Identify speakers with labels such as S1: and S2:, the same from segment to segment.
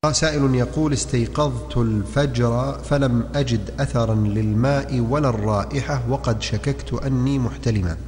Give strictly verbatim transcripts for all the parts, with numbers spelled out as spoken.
S1: سائل يقول: استيقظت الفجر فلم أجد أثرا للماء ولا الرائحة وقد شككت أني محتلمة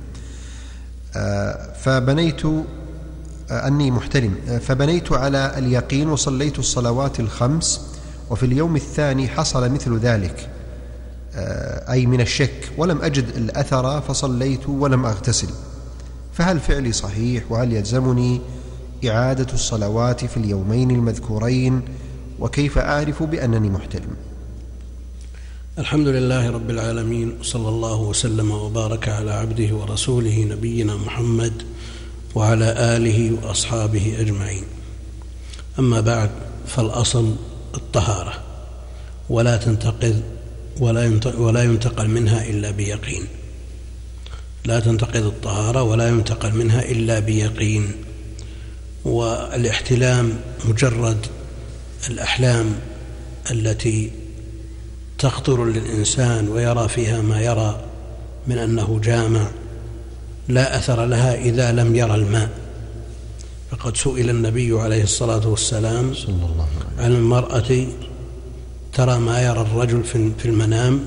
S1: فبنيت أني محتلم فبنيت على اليقين وصليت الصلوات الخمس، وفي اليوم الثاني حصل مثل ذلك أي من الشك، ولم أجد الأثر فصليت ولم أغتسل، فهل فعلي صحيح؟ وهل يلزمني إعادة الصلوات في اليومين المذكورين؟ وكيف أعرف بأنني محتلم؟
S2: الحمد لله رب العالمين، صلى الله وسلم وبارك على عبده ورسوله نبينا محمد وعلى آله وأصحابه أجمعين. أما بعد، فالأصل الطهارة، ولا تنتقض ولا ينتقل منها إلا بيقين. لا تنتقض الطهارة ولا ينتقل منها إلا بيقين. والاحتلام مجرد الأحلام التي تخطر للإنسان ويرى فيها ما يرى من أنه جامع لا أثر لها إذا لم يرى الماء. فقد سئل النبي عليه الصلاة والسلام عن المرأة ترى ما يرى الرجل في المنام،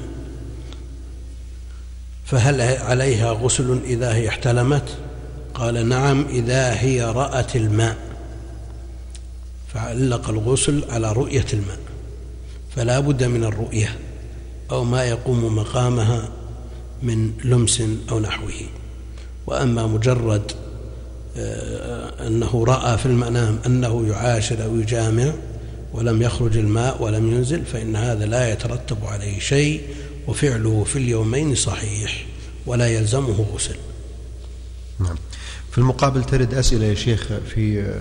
S2: فهل عليها غسل إذا هي احتلمت؟ قال: نعم، إذا هي رأت الماء. فعلق الغسل على رؤية الماء، فلا بد من الرؤية أو ما يقوم مقامها من لمس أو نحوه. وأما مجرد أنه رأى في المنام أنه يعاشر أو يجامع ولم يخرج الماء ولم ينزل، فإن هذا لا يترتب عليه شيء، وفعله في اليومين صحيح ولا يلزمه غسل.
S1: نعم. في المقابل ترد أسئلة يا شيخ في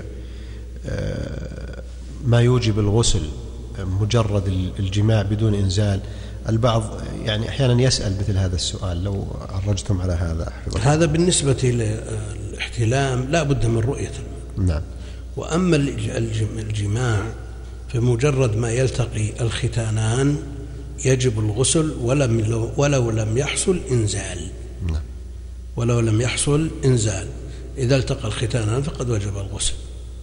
S1: ما يوجب الغسل، مجرد الجماع بدون إنزال. البعض يعني أحيانا يسأل مثل هذا السؤال، لو عرجتم على هذا.
S2: هذا بالنسبة للاحتلام لا بد من رؤية.
S1: نعم.
S2: وأما الجماع فمجرد ما يلتقي الختانان يجب الغسل ولم ولو لم يحصل إنزال.
S1: نعم.
S2: ولو لم يحصل إنزال، إذا التقى الختانان فقد وجب الغسل.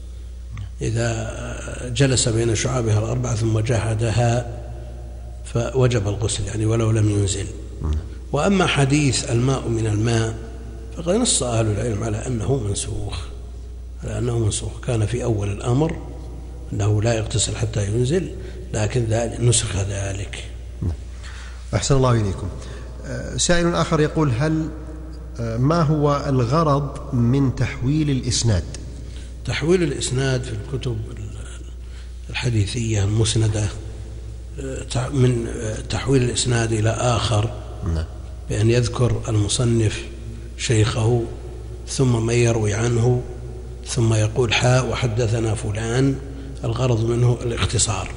S2: إذا جلس بين شعابها الأربعة ثم جاهدها فوجب الغسل، يعني ولو لم ينزل. وأما حديث الماء من الماء فقد نص أهل العلم على أنه منسوخ، على أنه منسوخ. كان في أول الأمر أنه لا يغتسل حتى ينزل، لكن نسخ ذلك.
S1: أحسن الله إليكم. سائل آخر يقول: هل ما هو الغرض من تحويل الإسناد؟
S2: تحويل الإسناد في الكتب الحديثية المسندة من تحويل الإسناد إلى آخر، بأن يذكر المصنف شيخه ثم من يروي عنه ثم يقول: حاء وحدثنا فلان. الغرض منه الاختصار،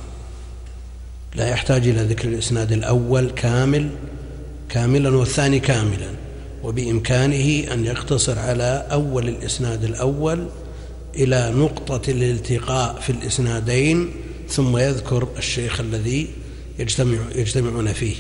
S2: لا يحتاج إلى ذكر الإسناد الأول كامل كاملا والثاني كاملا، وبإمكانه أن يقتصر على أول الإسناد الأول إلى نقطة الالتقاء في الإسنادين، ثم يذكر الشيخ الذي يجتمع يجتمعون فيه،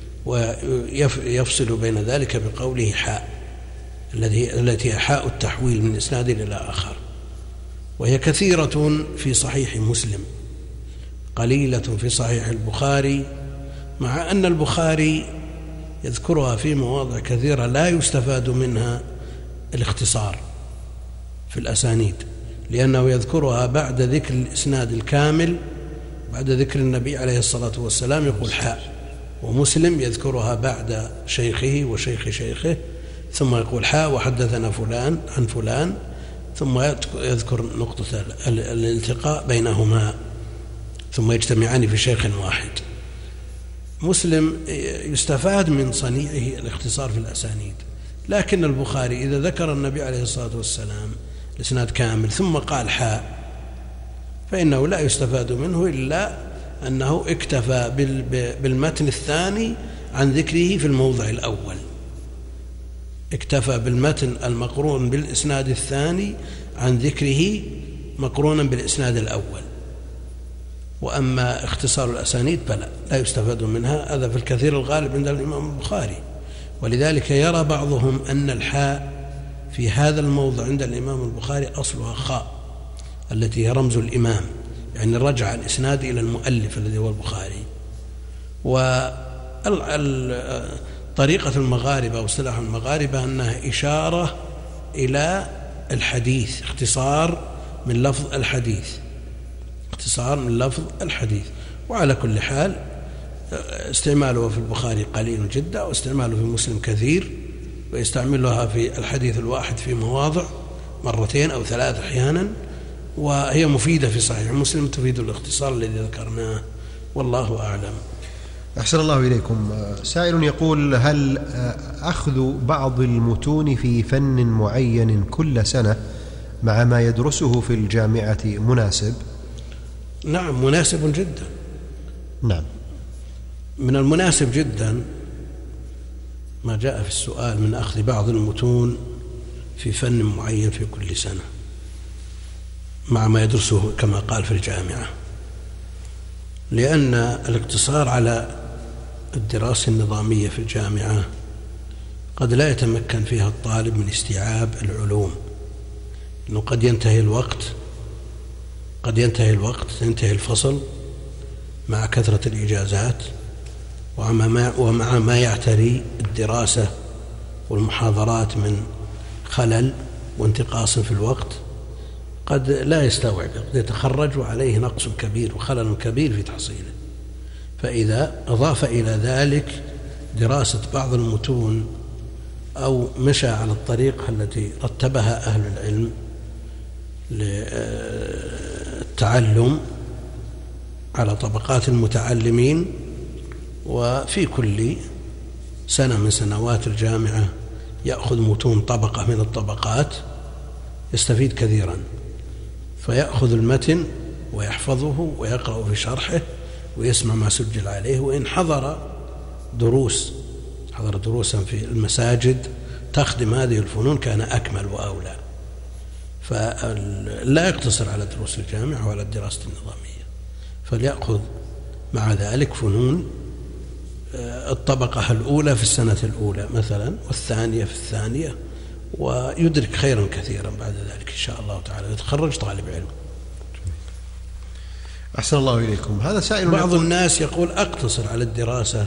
S2: ويفصل بين ذلك بقوله حاء، التي هي حاء التحويل من إسناد إلى آخر. وهي كثيرة في صحيح مسلم، قليلة في صحيح البخاري، مع أن البخاري يذكرها في مواضع كثيرة لا يستفاد منها الاختصار في الأسانيد، لأنه يذكرها بعد ذكر الإسناد الكامل، بعد ذكر النبي عليه الصلاة والسلام يقول حاء. ومسلم يذكرها بعد شيخه وشيخ شيخه ثم يقول حاء وحدثنا فلان عن فلان، ثم يذكر نقطة الالتقاء بينهما، ثم يجتمعان في شيخ واحد. مسلم يستفاد من صنيعه الاختصار في الأسانيد، لكن البخاري إذا ذكر النبي عليه الصلاة والسلام الإسناد كامل ثم قال حاء فإنه لا يستفاد منه إلا أنه اكتفى بالمتن الثاني عن ذكره في الموضع الأول، اكتفى بالمتن المقرون بالإسناد الثاني عن ذكره مقرونا بالإسناد الأول. وأما اختصار الأسانيد فلا لا يستفاد منها، هذا في الكثير الغالب عند الإمام البخاري. ولذلك يرى بعضهم أن الحاء في هذا الموضع عند الإمام البخاري أصلها خاء، التي هي رمز الإمام، يعني رجع الإسناد إلى المؤلف الذي هو البخاري. وطريقة المغاربة واصطلاح المغاربة أنها إشارة إلى الحديث، اختصار من لفظ الحديث، اختصار من لفظ الحديث. وعلى كل حال استعماله في البخاري قليل جدا، واستعماله في مسلم كثير، ويستعملها في الحديث الواحد في مواضع مرتين أو ثلاث أحيانا، وهي مفيدة في صحيح مسلم، تفيد الاختصار الذي ذكرناه، والله أعلم.
S1: أحسن الله إليكم. سائل يقول: هل أخذ بعض المتون في فن معين كل سنة مع ما يدرسه في الجامعة مناسب؟
S2: نعم، مناسب جدا.
S1: نعم،
S2: من المناسب جدا ما جاء في السؤال من أخذ بعض المتون في فن معين في كل سنة مع ما يدرسه كما قال في الجامعة، لأن الاقتصار على الدراسة النظامية في الجامعة قد لا يتمكن فيها الطالب من استيعاب العلوم، لأنه قد ينتهي الوقت قد ينتهي الوقت ينتهي الفصل مع كثرة الإجازات ومع ما يعتري الدراسة والمحاضرات من خلل وانتقاص في الوقت، قد لا يستوعب، قد يتخرج وعليه نقص كبير وخلل كبير في تحصيله. فإذا أضاف إلى ذلك دراسة بعض المتون أو مشى على الطريقة التي رتبها أهل العلم للتعلم على طبقات المتعلمين، وفي كل سنة من سنوات الجامعة يأخذ متون طبقة من الطبقات، يستفيد كثيرا، فيأخذ المتن ويحفظه ويقرأ في شرحه ويسمع ما سجل عليه. وإن حضر دروس حضر دروسا في المساجد تخدم هذه الفنون كان أكمل وأولى. فلا يقتصر على دروس الجامعة وعلى الدراسة النظامية، فليأخذ مع ذلك فنون الطبقة الأولى في السنة الأولى مثلا، والثانية في الثانية، ويدرك خيرا كثيرا بعد ذلك إن شاء الله تعالى، يتخرج طالب علم.
S1: أحسن الله إليكم. هذا سائل.
S2: بعض الناس يقول أقتصر على الدراسة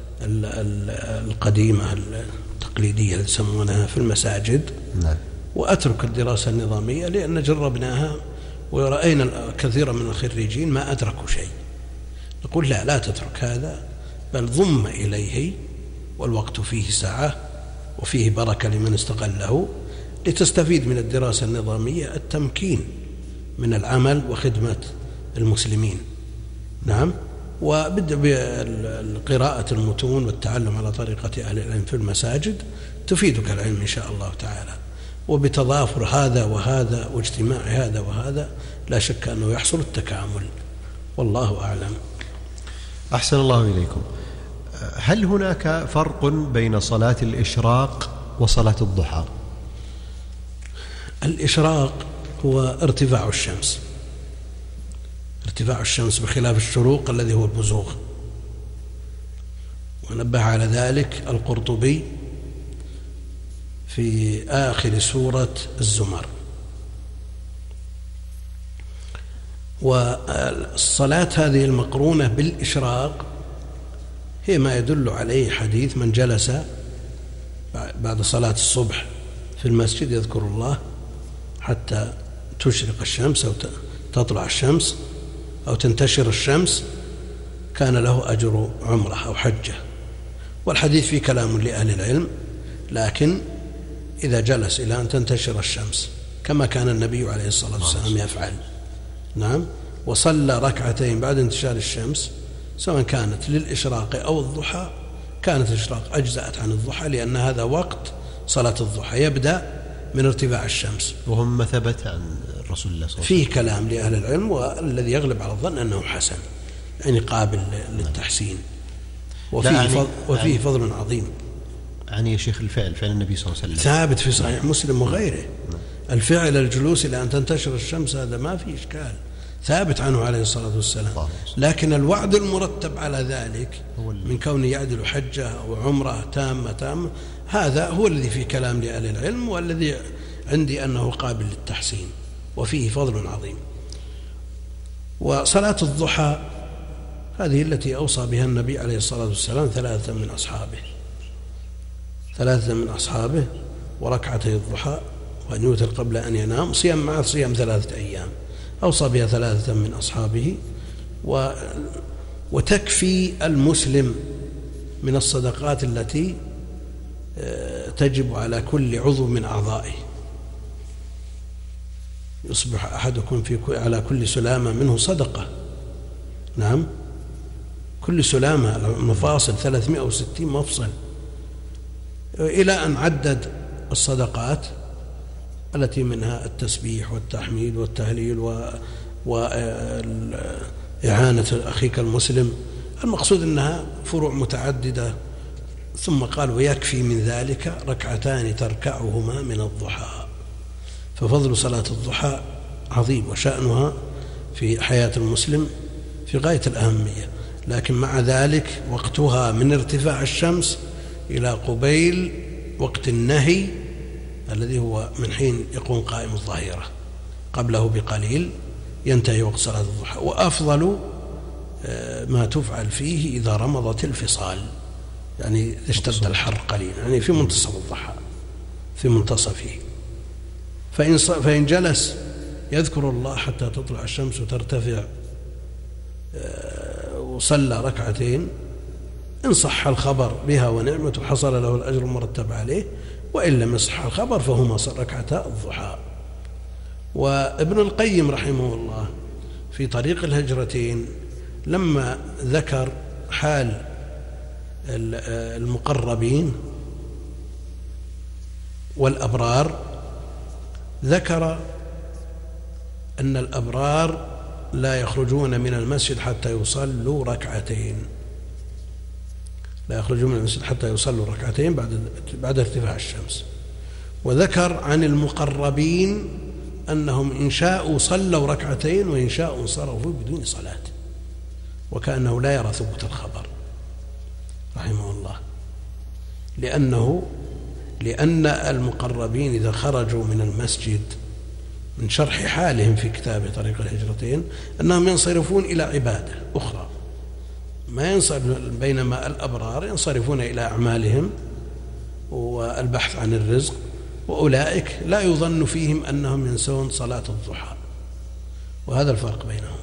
S2: القديمة التقليدية اللي يسمونها في المساجد،
S1: نعم،
S2: وأترك الدراسة النظامية، لأن جربناها ورأينا كثيرا من الخريجين ما أدركوا شيء. نقول لا لا تترك هذا، بل ضم إليه، والوقت فيه ساعة وفيه بركة لمن استغله، لتستفيد من الدراسة النظامية التمكين من العمل وخدمة المسلمين. نعم، وبدأ بقراءة المتون والتعلم على طريقة أهل العلم في المساجد تفيدك العلم إن شاء الله تعالى، وبتضافر هذا وهذا واجتماع هذا وهذا لا شك أنه يحصل التكامل، والله أعلم.
S1: أحسن الله إليكم. هل هناك فرق بين صلاة الإشراق وصلاة الضحى؟
S2: الإشراق هو ارتفاع الشمس، ارتفاع الشمس بخلاف الشروق الذي هو البزوغ، ونبه على ذلك القرطبي في آخر سورة الزمر. والصلاة هذه المقرونة بالإشراق هي ما يدل عليه حديث من جلس بعد صلاة الصبح في المسجد يذكر الله حتى تشرق الشمس أو تطلع الشمس أو تنتشر الشمس كان له أجر عمره أو حجة. والحديث فيه كلام لأهل العلم، لكن إذا جلس إلى أن تنتشر الشمس كما كان النبي عليه الصلاة والسلام يفعل، نعم، وصلى ركعتين بعد انتشار الشمس سواء كانت للإشراق أو الضحى، كانت الإشراق أجزأت عن الضحى، لأن هذا وقت صلاة الضحى يبدأ من ارتفاع الشمس.
S1: وهم ثبت عن الرسول الله صلى الله عليه وسلم.
S2: فيه كلام لأهل العلم، والذي يغلب على الظن أنه حسن، يعني قابل للتحسين، وفيه, فضل وفيه فضل عظيم.
S1: يعني يا شيخ الفعل فعل النبي صلى الله عليه وسلم
S2: ثابت في صحيح مسلم وغيره. الفعل الجلوس إلى أن تنتشر الشمس هذا ما فيه إشكال، ثابت عنه عليه الصلاة والسلام. لكن الوعد المرتب على ذلك من كونه يعدل حجة أو عمرة تامة تامة هذا هو الذي فيه كلام لأهل العلم، والذي عندي أنه قابل للتحسين وفيه فضل عظيم. وصلاة الضحى هذه التي أوصى بها النبي عليه الصلاة والسلام ثلاثة من أصحابه ثلاثة من أصحابه وركعتي الضحى وأن يوتر قبل أن ينام، صيام مع صيام ثلاثة أيام، أوصى بها ثلاثة من أصحابه. و وتكفي المسلم من الصدقات التي تجب على كل عضو من أعضائه. يصبح أحدكم في على كل سلامة منه صدقة. نعم، كل سلامة مفاصل ثلاثمائة وستين مفصل، إلى أن عدد الصدقات التي منها التسبيح والتحميد والتهليل وإعانة أخيك المسلم. المقصود أنها فروع متعددة. ثم قال ويكفي من ذلك ركعتان تركعهما من الضحى. ففضل صلاة الضحى عظيم وشأنها في حياة المسلم في غاية الأهمية، لكن مع ذلك وقتها من ارتفاع الشمس إلى قبيل وقت النهي الذي هو من حين يقوم قائم الظهيرة، قبله بقليل ينتهي وقت صلاة الضحى. وأفضل ما تفعل فيه إذا رمضت الفصال، يعني اشتد الحر قليلا، يعني في منتصف الضحى في منتصفه. فإن, فإن جلس يذكر الله حتى تطلع الشمس وترتفع وصلى ركعتين، إن صح الخبر بها ونعمة حصل له الأجر المرتب عليه، وإن لم يصح الخبر فهما ركعتا الضحى. وابن القيم رحمه الله في طريق الهجرتين لما ذكر حال المقربين والأبرار ذكر أن الأبرار لا يخرجون من المسجد حتى يصلوا ركعتين لا يخرجون من المسجد حتى يصلوا ركعتين بعد بعد ارتفاع الشمس. وذكر عن المقربين أنهم إن شاءوا صلوا ركعتين وإن شاءوا انصرفوا بدون صلاة، وكأنه لا يرى ثبوت الخبر رحمه الله، لأنه لأن المقربين إذا خرجوا من المسجد من شرح حالهم في كتاب طريق الهجرتين أنهم ينصرفون إلى عبادة أخرى، ما ينصرف، بينما الأبرار ينصرفون إلى أعمالهم والبحث عن الرزق، وأولئك لا يظن فيهم أنهم ينسون صلاة الضحى. وهذا الفرق بينهم.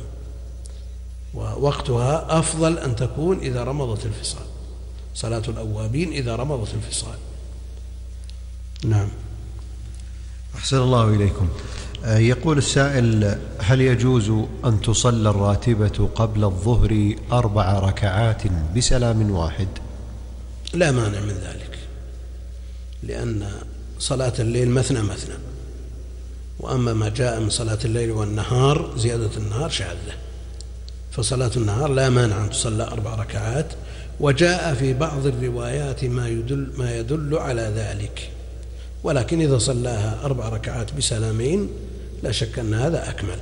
S2: ووقتها أفضل أن تكون إذا رمضت الفصال، صلاة الأوابين إذا رمضت الفصال. نعم.
S1: أحسن الله إليكم. يقول السائل: هل يجوز أن تصلى الراتبة قبل الظهر أربع ركعات بسلام واحد؟
S2: لا مانع من ذلك، لأن صلاة الليل مثنى مثنى، وأما ما جاء من صلاة الليل والنهار زيادة النهار شاذة، فصلاة النهار لا مانع أن تصلى أربع ركعات. وجاء في بعض الروايات ما يدل, ما يدل على ذلك، ولكن إذا صلاها أربع ركعات بسلامين لا شك أن هذا أكمل.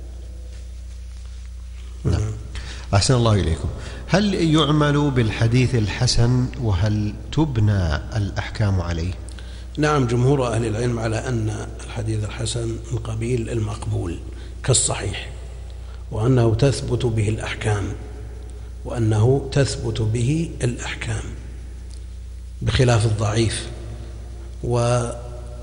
S1: نعم. أحسن الله إليكم. هل يعمل بالحديث الحسن وهل تبنى الأحكام عليه؟
S2: نعم، جمهور أهل العلم على أن الحديث الحسن من قبيل المقبول كالصحيح، وأنه تثبت به الأحكام وأنه تثبت به الأحكام بخلاف الضعيف. وعند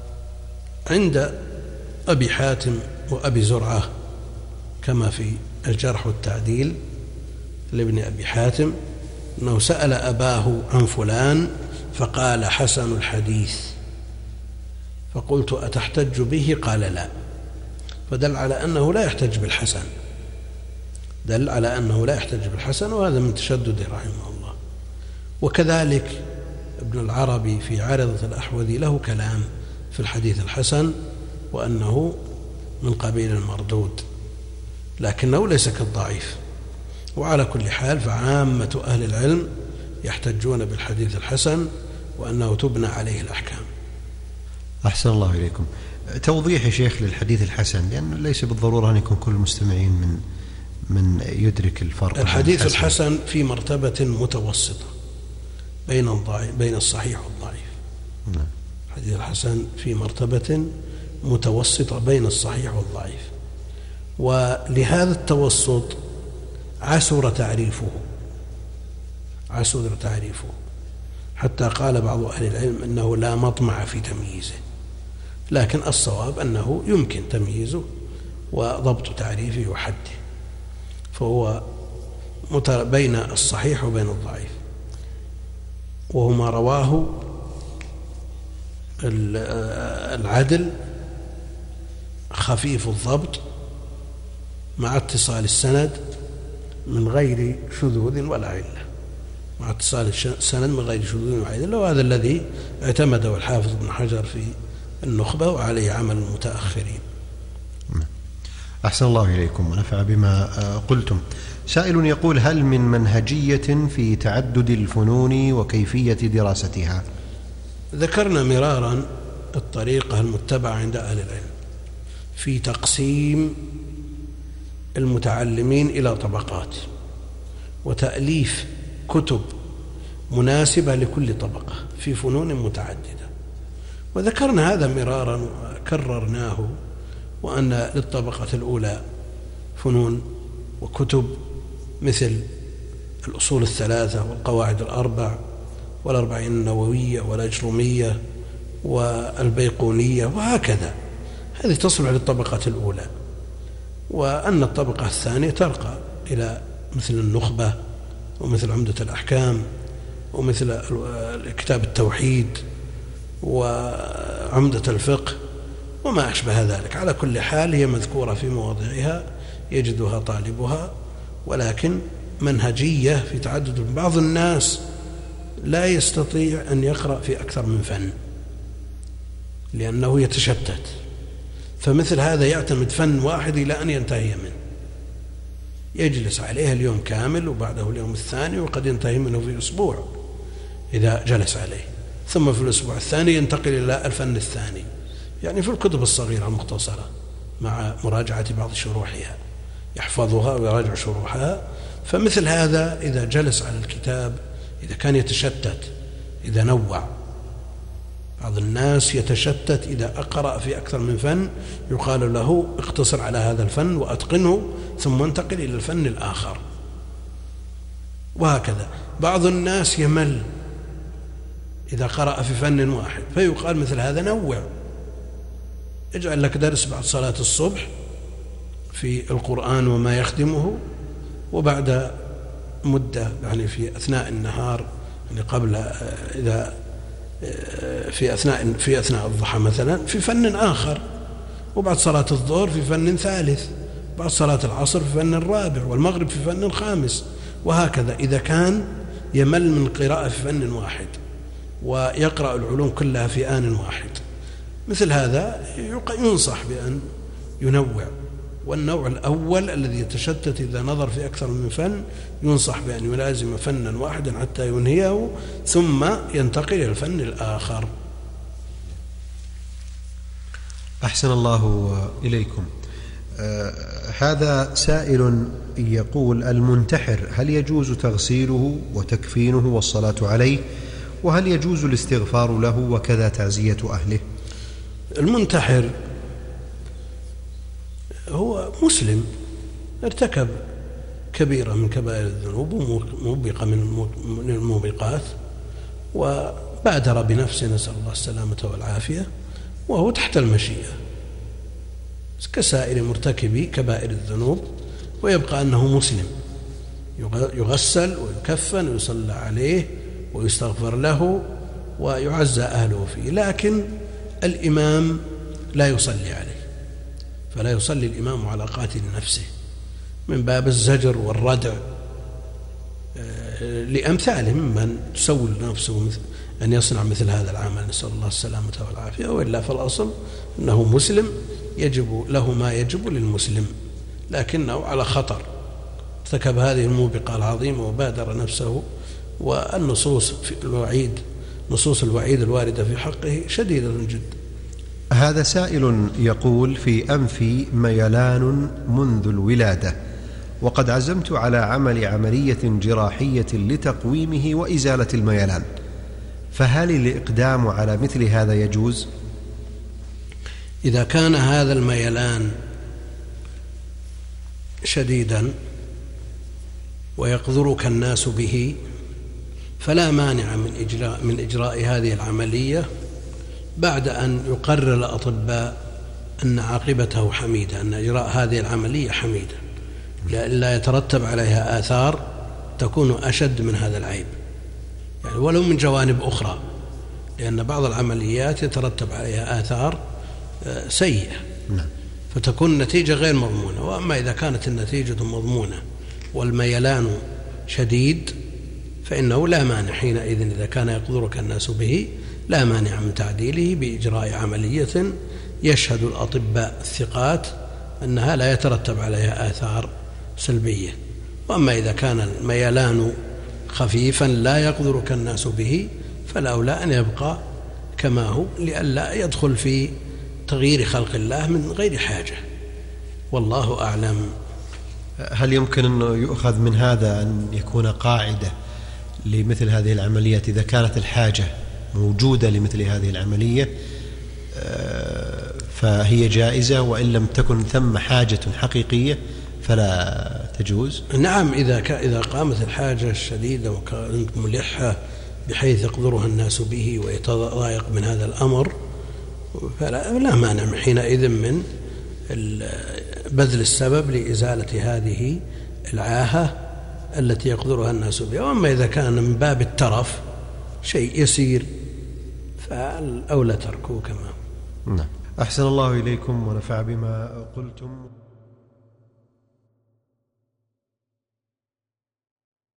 S2: أبي حاتم وأبي زرعة كما في الجرح والتعديل لابن أبي حاتم أنه سأل أباه عن فلان فقال حسن الحديث، فقلت أتحتج به؟ قال لا، فدل على أنه لا يحتج بالحسن، دل على أنه لا يحتج بالحسن، وهذا من تشدده رحمه الله. وكذلك ابن العربي في عارضة الأحوذي له كلام في الحديث الحسن وأنه من قبيل المردود، لكنه ليس كالضعيف. وعلى كل حال فعامة أهل العلم يحتجون بالحديث الحسن وأنه تبنى عليه الأحكام.
S1: أحسن الله إليكم. توضيح يا شيخ للحديث الحسن، لأنه ليس بالضرورة أن يكون كل المستمعين من من يدرك الفرق.
S2: الحديث الحسن في مرتبة متوسطة بين الضعيف بين الصحيح والضعيف.
S1: نعم.
S2: الحديث الحسن في مرتبة متوسطة بين الصحيح والضعيف. ولهذا التوسط عسر تعريفه عسر تعريفه حتى قال بعض أهل العلم أنه لا مطمع في تمييزه، لكن الصواب أنه يمكن تمييزه وضبط تعريفه وحده، فهو بين الصحيح وبين الضعيف، وهما رواه العدل خفيف الضبط مع اتصال السند من غير شذوذ ولا علة، مع اتصال السند من غير شذوذ ولا علة، وهذا الذي اعتمده الحافظ ابن حجر في النخبة وعليه عمل المتأخرين.
S1: أحسن الله إليكم ونفع بما قلتم. سائل يقول: هل من منهجية في تعدد الفنون وكيفية دراستها؟
S2: ذكرنا مرارا الطريقة المتبعة عند أهل العلم في تقسيم المتعلمين إلى طبقات وتأليف كتب مناسبة لكل طبقة في فنون متعددة، وذكرنا هذا مرارا وكررناه، وأن للطبقة الأولى فنون وكتب مثل الأصول الثلاثة والقواعد الأربع والأربعين النووية والأجرمية والبيقونية وهكذا، هذه تصلح للطبقة الأولى، وأن الطبقة الثانية ترقى إلى مثل النخبة ومثل عمدة الأحكام ومثل كتاب التوحيد وعمدة الفقه وما أشبه ذلك. على كل حال هي مذكورة في مواضعها يجدها طالبها، ولكن منهجية في تعدد. بعض الناس لا يستطيع أن يقرأ في أكثر من فن لأنه يتشتت، فمثل هذا يعتمد فن واحد إلى أن ينتهي منه، يجلس عليه اليوم كامل وبعده اليوم الثاني، وقد ينتهي منه في أسبوع إذا جلس عليه، ثم في الأسبوع الثاني ينتقل إلى الفن الثاني، يعني في الكتب الصغيرة المختصرة مع مراجعة بعض شروحها يحفظها ويراجع شروحها. فمثل هذا إذا جلس على الكتاب إذا كان يتشتت، إذا نوع، بعض الناس يتشتت إذا أقرأ في أكثر من فن، يقال له اقتصر على هذا الفن وأتقنه ثم انتقل إلى الفن الآخر، وهكذا. بعض الناس يمل إذا قرأ في فن واحد، فيقال مثل هذا نوع، اجعل لك درس بعد صلاة الصبح في القرآن وما يخدمه، وبعد مدة يعني في أثناء النهار، يعني قبل إذا في أثناء في أثناء الضحى مثلا في فن آخر، وبعد صلاة الظهر في فن ثالث، بعد صلاة العصر في فن رابع، والمغرب في فن خامس، وهكذا. إذا كان يمل من قراءة في فن واحد ويقرأ العلوم كلها في آن واحد، مثل هذا ينصح بأن ينوع. والنوع الأول الذي يتشتت إذا نظر في أكثر من فن ينصح بأن يلازم فنا واحدا حتى ينهيه ثم ينتقل إلى الفن الآخر.
S1: أحسن الله إليكم. آه هذا سائل يقول: المنتحر هل يجوز تغسيله وتكفينه والصلاة عليه؟ وهل يجوز الاستغفار له وكذا تعزية أهله؟
S2: المنتحر هو مسلم ارتكب كبيرة من كبائر الذنوب وموبقة من الموبقات، وبادر بنفسه، نسأل الله السلامة والعافية، وهو تحت المشيئة كسائر مرتكبي كبائر الذنوب، ويبقى أنه مسلم يغسل ويكفن ويصلى عليه ويستغفر له ويعزى أهله فيه، لكن الإمام لا يصلي عليه، فلا يصلي الإمام على قاتل نفسه من باب الزجر والردع لأمثاله ممن تسول نفسه مثل أن يصنع مثل هذا العمل، نسأل الله السلامة والعافية. وإلا فالأصل أنه مسلم يجب له ما يجب للمسلم، لكنه على خطر، ارتكب هذه الموبقة العظيمة وبادر نفسه، والنصوص في الوعيد نصوص الوعيد الواردة في حقه شديدة جدا.
S1: هذا سائل يقول: في أنفي ميلان منذ الولادة، وقد عزمت على عمل عملية جراحية لتقويمه وإزالة الميلان، فهل الإقدام على مثل هذا يجوز؟
S2: إذا كان هذا الميلان شديدا ويقدرك الناس به، فلا مانع من إجراء, من إجراء هذه العملية بعد أن يقرر الأطباء أن عاقبته حميدة، أن إجراء هذه العملية حميدة، لا يترتب عليها آثار تكون أشد من هذا العيب، يعني ولو من جوانب أخرى، لأن بعض العمليات يترتب عليها آثار سيئة فتكون النتيجة غير مضمونة. وأما إذا كانت النتيجة مضمونة والميلان شديد فإنه لا مانع حينئذ إذا كان يقدرك الناس به لا مانع من تعديله بإجراء عملية يشهد الأطباء الثقات أنها لا يترتب عليها آثار سلبية. وأما إذا كان الميلان خفيفا لا يقدرك الناس به فالأولى أن يبقى كما هو لئلا يدخل في تغيير خلق الله من غير حاجة، والله أعلم.
S1: هل يمكن أنه يؤخذ من هذا أن يكون قاعدة لمثل هذه العمليات إذا كانت الحاجة موجودة لمثل هذه العملية فهي جائزة، وإن لم تكن ثم حاجة حقيقية فلا تجوز؟
S2: نعم، إذا إذا قامت الحاجة الشديدة وكانت ملحة بحيث يقدرها الناس به ويتضايق من هذا الأمر فلا لا مانع حينئذ من بذل السبب لإزالة هذه العاهة التي يقدرها الناس بها. وأما إذا كان من باب الترف شيء يسير فالأولى تركه كما.
S1: نعم. أحسن الله إليكم ونفع بما قلتم.